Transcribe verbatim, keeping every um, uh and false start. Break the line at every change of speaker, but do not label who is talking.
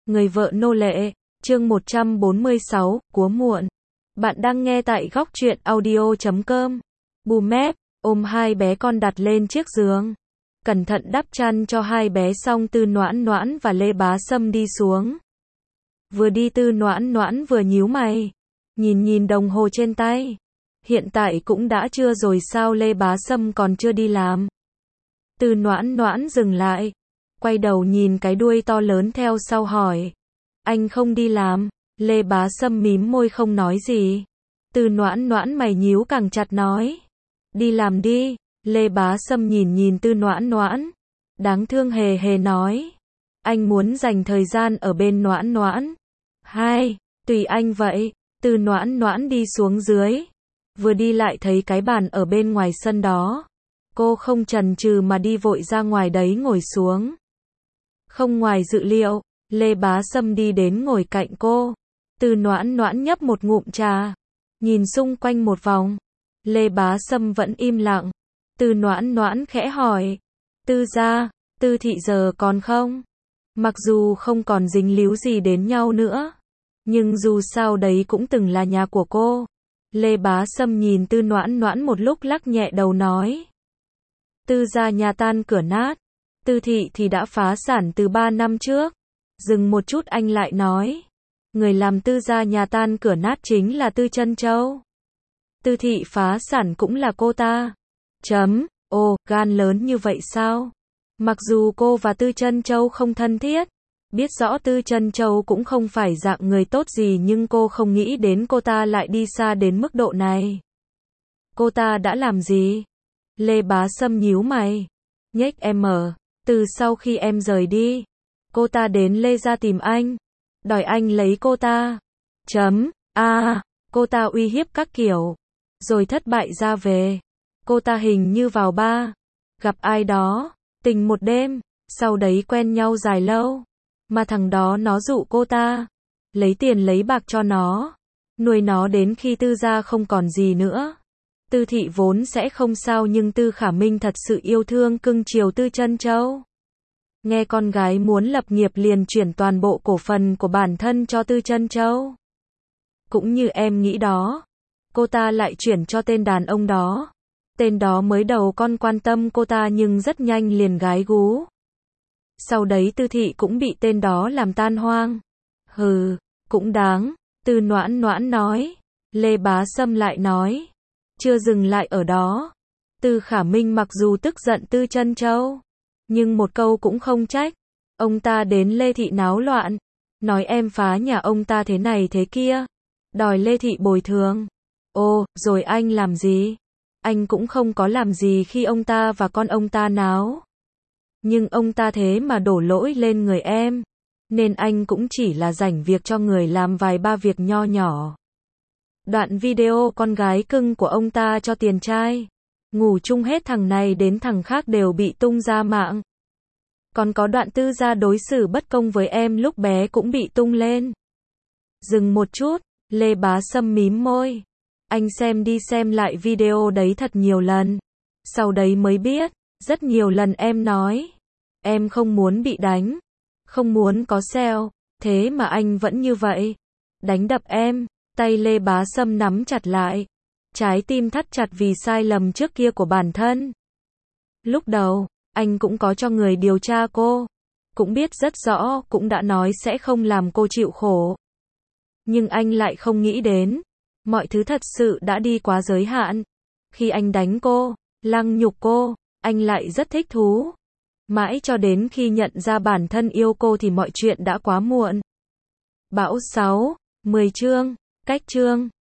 Người vợ nô lệ, chương một trăm bốn mươi sáu, Cúa muộn. Bạn đang nghe tại góc truyện audio chấm com. Bùm ôm hai bé con đặt lên chiếc giường. Cẩn thận đắp chăn cho hai bé xong Tư Noãn Noãn và Lê Bá Sâm đi xuống. Vừa đi Tư Noãn Noãn vừa nhíu mày. Nhìn nhìn đồng hồ trên tay. Hiện tại cũng đã trưa rồi sao Lê Bá Sâm còn chưa đi làm. Tư Noãn Noãn dừng lại. Quay đầu nhìn cái đuôi to lớn theo sau hỏi. Anh không đi làm? Lê Bá Sâm mím môi không nói gì. Tư Noãn Noãn mày nhíu càng chặt nói. Đi làm đi. Lê Bá Sâm nhìn nhìn Tư Noãn Noãn. Đáng thương hề hề nói. Anh muốn dành thời gian ở bên Noãn Noãn. Hai, tùy anh vậy. Tư Noãn Noãn đi xuống dưới. Vừa đi lại thấy cái bàn ở bên ngoài sân đó. Cô không chần chừ mà đi vội ra ngoài đấy ngồi xuống. Không ngoài dự liệu, Lê Bá Sâm đi đến ngồi cạnh cô. Tư Noãn Noãn nhấp một ngụm trà. Nhìn xung quanh một vòng. Lê Bá Sâm vẫn im lặng. Tư Noãn Noãn khẽ hỏi. Tư gia, Tư thị giờ còn không? Mặc dù không còn dính líu gì đến nhau nữa. Nhưng dù sao đấy cũng từng là nhà của cô. Lê Bá Sâm nhìn Tư Noãn Noãn một lúc lắc nhẹ đầu nói. Tư gia nhà tan cửa nát. Tư thị thì đã phá sản từ ba năm trước. Dừng một chút anh lại nói. Người làm Tư gia nhà tan cửa nát chính là Tư Trân Châu. Tư thị phá sản cũng là cô ta. Chấm, ồ, gan lớn như vậy sao? Mặc dù cô và Tư Trân Châu không thân thiết. Biết rõ Tư Trân Châu cũng không phải dạng người tốt gì nhưng cô không nghĩ đến cô ta lại đi xa đến mức độ này. Cô ta đã làm gì? Lê Bá Sâm nhíu mày. Nhếch em mở. Từ sau khi em rời đi, cô ta đến Lê gia tìm anh, đòi anh lấy cô ta. Chấm, a, à, cô ta uy hiếp các kiểu, rồi thất bại ra về. Cô ta hình như vào ba, gặp ai đó, tình một đêm, sau đấy quen nhau dài lâu. Mà thằng đó nó dụ cô ta, lấy tiền lấy bạc cho nó, nuôi nó đến khi Tư gia không còn gì nữa. Tư thị vốn sẽ không sao nhưng Tư Khả Minh thật sự yêu thương cưng chiều Tư Trân Châu. Nghe con gái muốn lập nghiệp liền chuyển toàn bộ cổ phần của bản thân cho Tư Trân Châu. Cũng như em nghĩ đó. Cô ta lại chuyển cho tên đàn ông đó. Tên đó mới đầu con quan tâm cô ta nhưng rất nhanh liền gái gú. Sau đấy Tư thị cũng bị tên đó làm tan hoang. Hừ, cũng đáng. Tư Noãn Noãn nói. Lê Bá Sâm lại nói. Chưa dừng lại ở đó. Tư Khả Minh mặc dù tức giận Tư Trân Châu, nhưng một câu cũng không trách. Ông ta đến Lê thị náo loạn, nói em phá nhà ông ta thế này thế kia, đòi Lê thị bồi thường. Ồ, rồi anh làm gì? Anh cũng không có làm gì khi ông ta và con ông ta náo. Nhưng ông ta thế mà đổ lỗi lên người em, nên anh cũng chỉ là rảnh việc cho người làm vài ba việc nho nhỏ. Đoạn video con gái cưng của ông ta cho tiền trai, ngủ chung hết thằng này đến thằng khác đều bị tung ra mạng. Còn có đoạn Tư gia đối xử bất công với em lúc bé cũng bị tung lên. Dừng một chút, Lê Bá Sâm mím môi. Anh xem đi xem lại video đấy thật nhiều lần. Sau đấy mới biết, rất nhiều lần em nói. Em không muốn bị đánh, không muốn có sẹo, thế mà anh vẫn như vậy. Đánh đập em. Tay Lê Bá Sâm nắm chặt lại. Trái tim thắt chặt vì sai lầm trước kia của bản thân. Lúc đầu, anh cũng có cho người điều tra cô. Cũng biết rất rõ, cũng đã nói sẽ không làm cô chịu khổ. Nhưng anh lại không nghĩ đến. Mọi thứ thật sự đã đi quá giới hạn. Khi anh đánh cô, lăng nhục cô, anh lại rất thích thú. Mãi cho đến khi nhận ra bản thân yêu cô thì mọi chuyện đã quá muộn. Bão sáu, mười chương, cách chương.